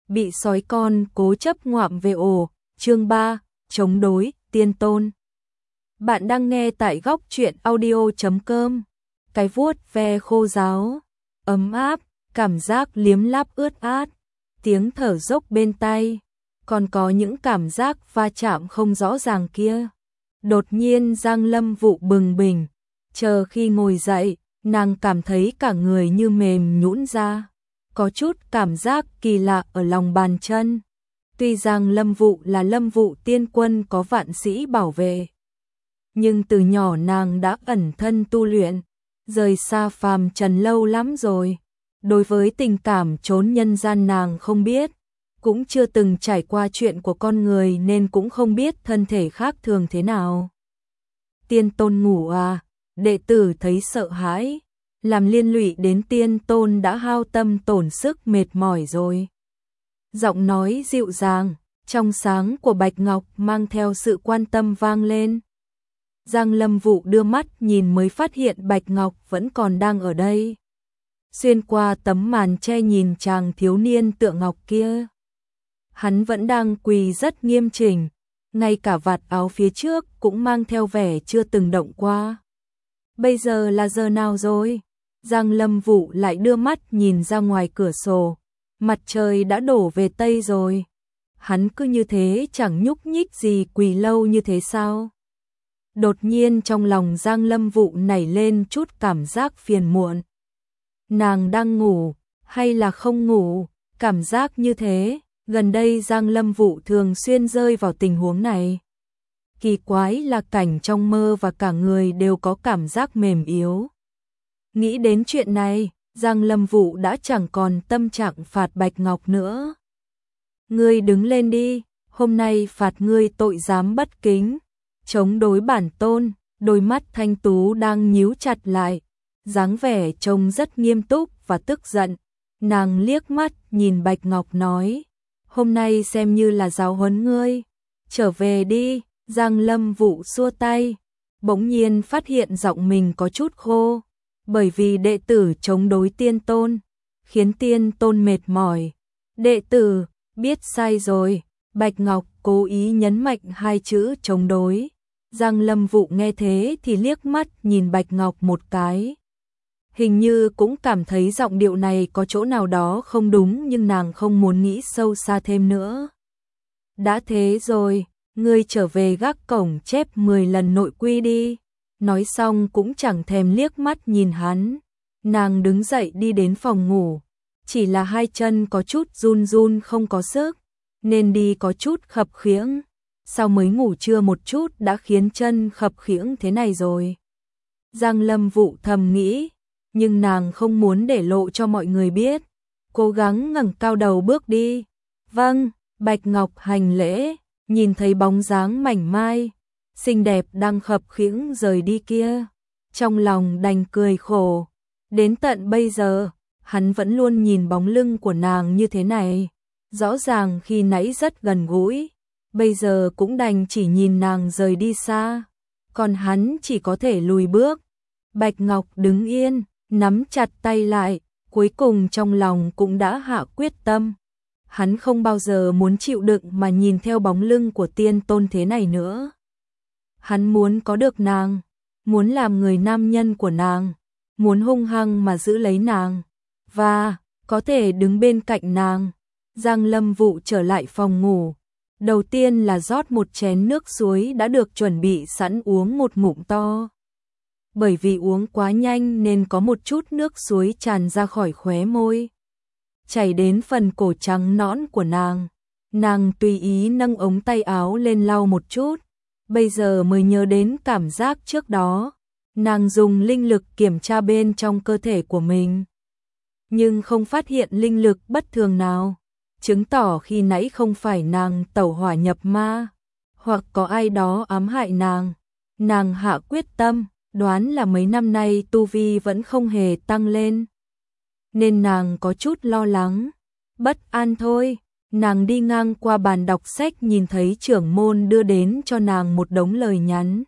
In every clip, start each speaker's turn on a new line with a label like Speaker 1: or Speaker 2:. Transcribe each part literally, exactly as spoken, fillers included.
Speaker 1: bị sói con cố chấp ngoạm về ổ, chương ba, chống đối, tiên tôn. Bạn đang nghe tại góc truyện audio chấm com. Cái vuốt ve khô ráo, ấm áp, cảm giác liếm láp ướt át, tiếng thở dốc bên tai, còn có những cảm giác va chạm không rõ ràng kia. Đột nhiên Giang Lâm Vụ bừng bình, chờ khi ngồi dậy, nàng cảm thấy cả người như mềm nhũn ra, có chút cảm giác kỳ lạ ở lòng bàn chân. Tuy rằng Lâm Vụ là Lâm Vụ tiên quân có vạn sĩ bảo vệ, nhưng từ nhỏ nàng đã ẩn thân tu luyện, rời xa phàm trần lâu lắm rồi. Đối với tình cảm trốn nhân gian nàng không biết, cũng chưa từng trải qua chuyện của con người nên cũng không biết thân thể khác thường thế nào. Tiên tôn ngủ à? Đệ tử thấy sợ hãi, làm liên lụy đến tiên tôn đã hao tâm tổn sức mệt mỏi rồi. Giọng nói dịu dàng, trong sáng của Bạch Ngọc mang theo sự quan tâm vang lên. Giang Lâm Vụ đưa mắt nhìn mới phát hiện Bạch Ngọc vẫn còn đang ở đây. Xuyên qua tấm màn che nhìn chàng thiếu niên tựa ngọc kia. Hắn vẫn đang quỳ rất nghiêm chỉnh, ngay cả vạt áo phía trước cũng mang theo vẻ chưa từng động qua. Bây giờ là giờ nào rồi? Giang Lâm Vụ lại đưa mắt nhìn ra ngoài cửa sổ. Mặt trời đã đổ về tây rồi. Hắn cứ như thế chẳng nhúc nhích gì, quỳ lâu như thế sao? Đột nhiên trong lòng Giang Lâm Vụ nảy lên chút cảm giác phiền muộn. Nàng đang ngủ, hay là không ngủ? Cảm giác như thế, gần đây Giang Lâm Vụ thường xuyên rơi vào tình huống này. Kỳ quái là cảnh trong mơ và cả người đều có cảm giác mềm yếu. Nghĩ đến chuyện này, Giang Lâm Vụ đã chẳng còn tâm trạng phạt Bạch Ngọc nữa. Ngươi đứng lên đi, hôm nay phạt ngươi tội dám bất kính, chống đối bản tôn. Đôi mắt thanh tú đang nhíu chặt lại, dáng vẻ trông rất nghiêm túc và tức giận. Nàng liếc mắt nhìn Bạch Ngọc nói, hôm nay xem như là giáo huấn ngươi, trở về đi. Giang Lâm Vụ xua tay, bỗng nhiên phát hiện giọng mình có chút khô, bởi vì đệ tử chống đối tiên tôn, khiến tiên tôn mệt mỏi. Đệ tử, biết sai rồi. Bạch Ngọc cố ý nhấn mạnh hai chữ chống đối. Giang Lâm Vụ nghe thế thì liếc mắt nhìn Bạch Ngọc một cái. Hình như cũng cảm thấy giọng điệu này có chỗ nào đó không đúng, nhưng nàng không muốn nghĩ sâu xa thêm nữa. Đã thế rồi, ngươi trở về gác cổng chép mười lần nội quy đi. Nói xong cũng chẳng thèm liếc mắt nhìn hắn. Nàng đứng dậy đi đến phòng ngủ, chỉ là hai chân có chút run run không có sức, nên đi có chút khập khiễng. Sao mới ngủ trưa một chút đã khiến chân khập khiễng thế này rồi? Giang Lâm Vụ thầm nghĩ, nhưng nàng không muốn để lộ cho mọi người biết, cố gắng ngẩng cao đầu bước đi. Vâng. Bạch Ngọc hành lễ, nhìn thấy bóng dáng mảnh mai, xinh đẹp đang khập khiễng rời đi kia, trong lòng đành cười khổ. Đến tận bây giờ, hắn vẫn luôn nhìn bóng lưng của nàng như thế này, rõ ràng khi nãy rất gần gũi, bây giờ cũng đành chỉ nhìn nàng rời đi xa, còn hắn chỉ có thể lùi bước. Bạch Ngọc đứng yên, nắm chặt tay lại, cuối cùng trong lòng cũng đã hạ quyết tâm. Hắn không bao giờ muốn chịu đựng mà nhìn theo bóng lưng của tiên tôn thế này nữa. Hắn muốn có được nàng, muốn làm người nam nhân của nàng, muốn hung hăng mà giữ lấy nàng, và có thể đứng bên cạnh nàng. Giang Lâm Vụ trở lại phòng ngủ. Đầu tiên là rót một chén nước suối đã được chuẩn bị sẵn uống một ngụm to. Bởi vì uống quá nhanh nên có một chút nước suối tràn ra khỏi khóe môi, chảy đến phần cổ trắng nõn của nàng. Nàng tùy ý nâng ống tay áo lên lau một chút, bây giờ mới nhớ đến cảm giác trước đó. Nàng dùng linh lực kiểm tra bên trong cơ thể của mình, nhưng không phát hiện linh lực bất thường nào, chứng tỏ khi nãy không phải nàng tẩu hỏa nhập ma, hoặc có ai đó ám hại nàng. Nàng hạ quyết tâm, đoán là mấy năm nay tu vi vẫn không hề tăng lên, nên nàng có chút lo lắng, bất an thôi. Nàng đi ngang qua bàn đọc sách nhìn thấy trưởng môn đưa đến cho nàng một đống lời nhắn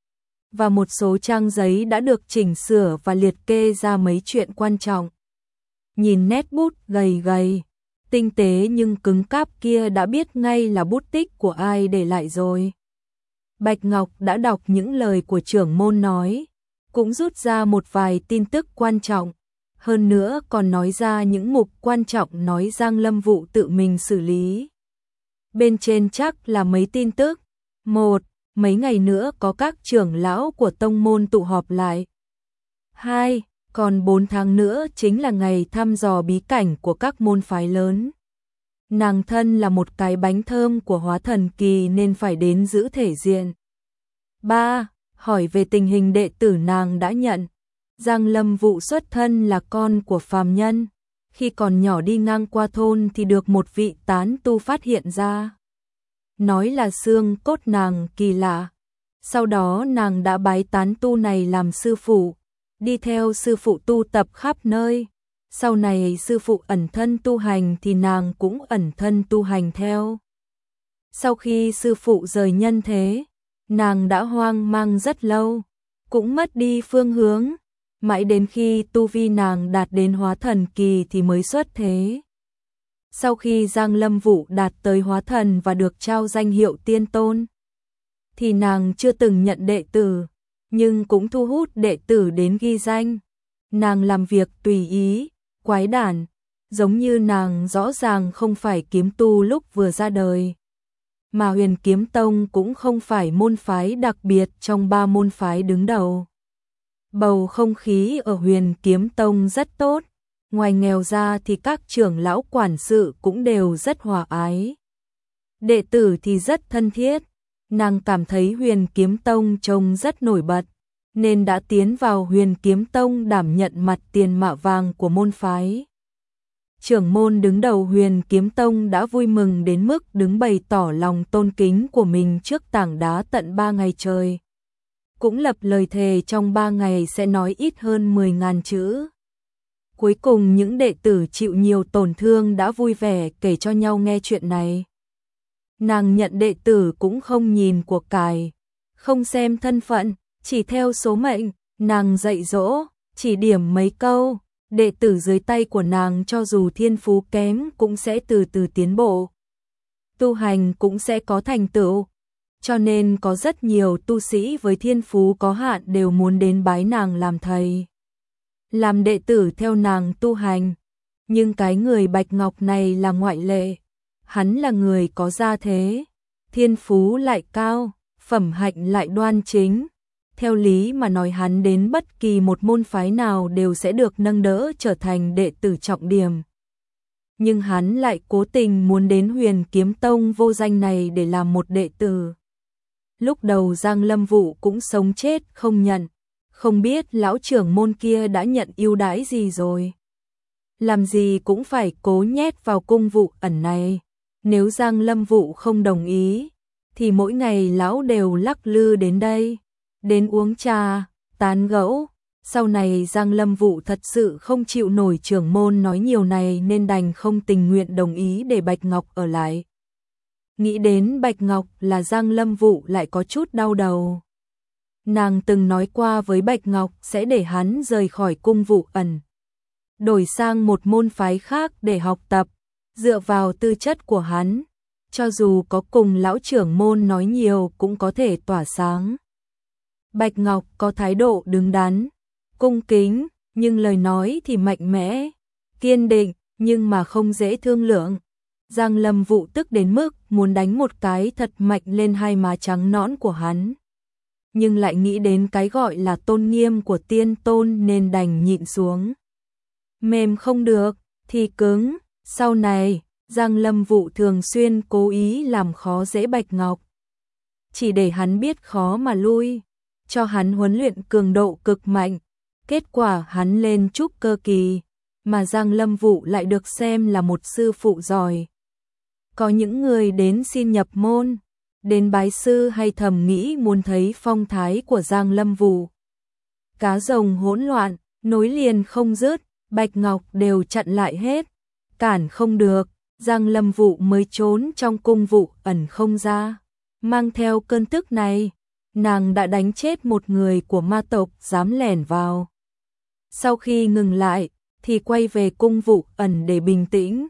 Speaker 1: và một số trang giấy đã được chỉnh sửa và liệt kê ra mấy chuyện quan trọng. Nhìn nét bút gầy gầy, tinh tế nhưng cứng cáp kia đã biết ngay là bút tích của ai để lại rồi. Bạch Ngọc đã đọc những lời của trưởng môn nói, cũng rút ra một vài tin tức quan trọng, hơn nữa còn nói ra những mục quan trọng nói Giang Lâm Vụ tự mình xử lý. Bên trên chắc là mấy tin tức. Một, mấy ngày nữa có các trưởng lão của tông môn tụ họp lại. Hai, còn bốn tháng nữa chính là ngày thăm dò bí cảnh của các môn phái lớn. Nàng thân là một cái bánh thơm của hóa thần kỳ nên phải đến giữ thể diện. Ba, hỏi về tình hình đệ tử nàng đã nhận. Giang Lâm Vụ xuất thân là con của phàm nhân. Khi còn nhỏ đi ngang qua thôn thì được một vị tán tu phát hiện ra. Nói là xương cốt nàng kỳ lạ. Sau đó nàng đã bái tán tu này làm sư phụ, đi theo sư phụ tu tập khắp nơi. Sau này sư phụ ẩn thân tu hành thì nàng cũng ẩn thân tu hành theo. Sau khi sư phụ rời nhân thế, nàng đã hoang mang rất lâu, cũng mất đi phương hướng, mãi đến khi tu vi nàng đạt đến hóa thần kỳ thì mới xuất thế. Sau khi Giang Lâm Vụ đạt tới hóa thần và được trao danh hiệu tiên tôn, thì nàng chưa từng nhận đệ tử, nhưng cũng thu hút đệ tử đến ghi danh. Nàng làm việc tùy ý, quái đản, giống như nàng rõ ràng không phải kiếm tu lúc vừa ra đời. Mà Huyền Kiếm Tông cũng không phải môn phái đặc biệt trong ba môn phái đứng đầu. Bầu không khí ở Huyền Kiếm Tông rất tốt, ngoài nghèo ra thì các trưởng lão quản sự cũng đều rất hòa ái. Đệ tử thì rất thân thiết, nàng cảm thấy Huyền Kiếm Tông trông rất nổi bật, nên đã tiến vào Huyền Kiếm Tông đảm nhận mặt tiền mạ vàng của môn phái. Trưởng môn đứng đầu Huyền Kiếm Tông đã vui mừng đến mức đứng bày tỏ lòng tôn kính của mình trước tảng đá tận ba ngày trời. Cũng lập lời thề trong ba ngày sẽ nói ít hơn mười nghìn chữ. Cuối cùng những đệ tử chịu nhiều tổn thương đã vui vẻ kể cho nhau nghe chuyện này. Nàng nhận đệ tử cũng không nhìn của cải, không xem thân phận, chỉ theo số mệnh. Nàng dạy dỗ, chỉ điểm mấy câu, đệ tử dưới tay của nàng cho dù thiên phú kém cũng sẽ từ từ tiến bộ. Tu hành cũng sẽ có thành tựu, cho nên có rất nhiều tu sĩ với thiên phú có hạn đều muốn đến bái nàng làm thầy, làm đệ tử theo nàng tu hành. Nhưng cái người Bạch Ngọc này là ngoại lệ. Hắn là người có gia thế, thiên phú lại cao, phẩm hạnh lại đoan chính. Theo lý mà nói hắn đến bất kỳ một môn phái nào đều sẽ được nâng đỡ trở thành đệ tử trọng điểm. Nhưng hắn lại cố tình muốn đến Huyền Kiếm Tông vô danh này để làm một đệ tử. Lúc đầu Giang Lâm Vụ cũng sống chết không nhận, không biết lão trưởng môn kia đã nhận ưu đãi gì rồi. Làm gì cũng phải cố nhét vào cung vụ ẩn này. Nếu Giang Lâm Vụ không đồng ý, thì mỗi ngày lão đều lắc lư đến đây, đến uống trà, tán gẫu. Sau này Giang Lâm Vụ thật sự không chịu nổi trưởng môn nói nhiều này nên đành không tình nguyện đồng ý để Bạch Ngọc ở lại. Nghĩ đến Bạch Ngọc là Giang Lâm Vụ lại có chút đau đầu. Nàng từng nói qua với Bạch Ngọc sẽ để hắn rời khỏi cung vụ ẩn, đổi sang một môn phái khác để học tập. Dựa vào tư chất của hắn, cho dù có cùng lão trưởng môn nói nhiều cũng có thể tỏa sáng. Bạch Ngọc có thái độ đứng đắn, cung kính, nhưng lời nói thì mạnh mẽ, kiên định, nhưng mà không dễ thương lượng. Giang Lâm Vụ tức đến mức muốn đánh một cái thật mạnh lên hai má trắng nõn của hắn. Nhưng lại nghĩ đến cái gọi là tôn nghiêm của tiên tôn nên đành nhịn xuống. Mềm không được, thì cứng. Sau này, Giang Lâm Vụ thường xuyên cố ý làm khó dễ Bạch Ngọc. Chỉ để hắn biết khó mà lui, cho hắn huấn luyện cường độ cực mạnh. Kết quả hắn lên trúc cơ kỳ, mà Giang Lâm Vụ lại được xem là một sư phụ giỏi. Có những người đến xin nhập môn, đến bái sư hay thầm nghĩ muốn thấy phong thái của Giang Lâm Vụ. Cá rồng hỗn loạn, nối liền không dứt, Bạch Ngọc đều chặn lại hết. Cản không được, Giang Lâm Vụ mới trốn trong cung vụ ẩn không ra. Mang theo cơn tức này, nàng đã đánh chết một người của ma tộc dám lẻn vào. Sau khi ngừng lại, thì quay về cung vụ ẩn để bình tĩnh.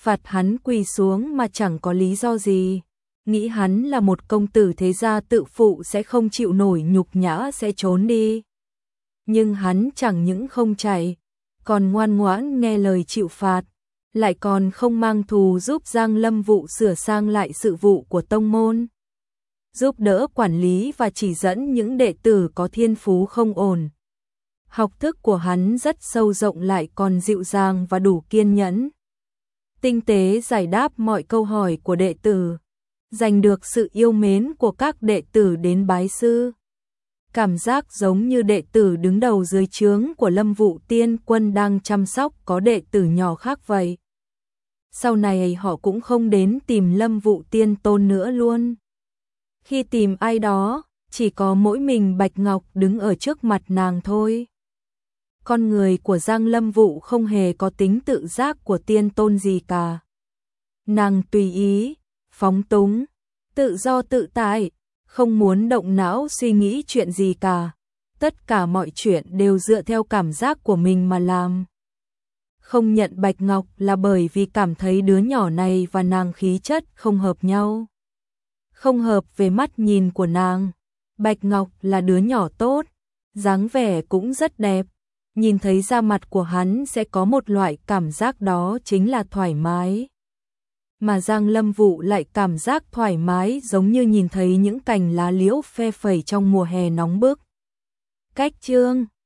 Speaker 1: phạt hắn quỳ xuống mà chẳng có lý do gì. Nghĩ hắn là một công tử thế gia tự phụ sẽ không chịu nổi nhục nhã sẽ trốn đi. Nhưng hắn chẳng những không chạy, còn ngoan ngoãn nghe lời chịu phạt, lại còn không mang thù giúp Giang Lâm Vụ sửa sang lại sự vụ của tông môn, giúp đỡ quản lý và chỉ dẫn những đệ tử có thiên phú không ổn. Học thức của hắn rất sâu rộng lại còn dịu dàng và đủ kiên nhẫn. Tinh tế giải đáp mọi câu hỏi của đệ tử, giành được sự yêu mến của các đệ tử đến bái sư. Cảm giác giống như đệ tử đứng đầu dưới trướng của Lâm Vụ Tiên Quân đang chăm sóc có đệ tử nhỏ khác vậy. Sau này họ cũng không đến tìm Lâm Vụ Tiên Tôn nữa luôn. Khi tìm ai đó, chỉ có mỗi mình Bạch Ngọc đứng ở trước mặt nàng thôi. Con người của Giang Lâm Vụ không hề có tính tự giác của tiên tôn gì cả. Nàng tùy ý, phóng túng, tự do tự tại, không muốn động não suy nghĩ chuyện gì cả. Tất cả mọi chuyện đều dựa theo cảm giác của mình mà làm. Không nhận Bạch Ngọc là bởi vì cảm thấy đứa nhỏ này và nàng khí chất không hợp nhau. Không hợp về mắt nhìn của nàng. Bạch Ngọc là đứa nhỏ tốt, dáng vẻ cũng rất đẹp. Nhìn thấy da mặt của hắn sẽ có một loại cảm giác đó chính là thoải mái. Mà Giang Lâm Vụ lại cảm giác thoải mái giống như nhìn thấy những cành lá liễu phe phẩy trong mùa hè nóng bức. Cách chương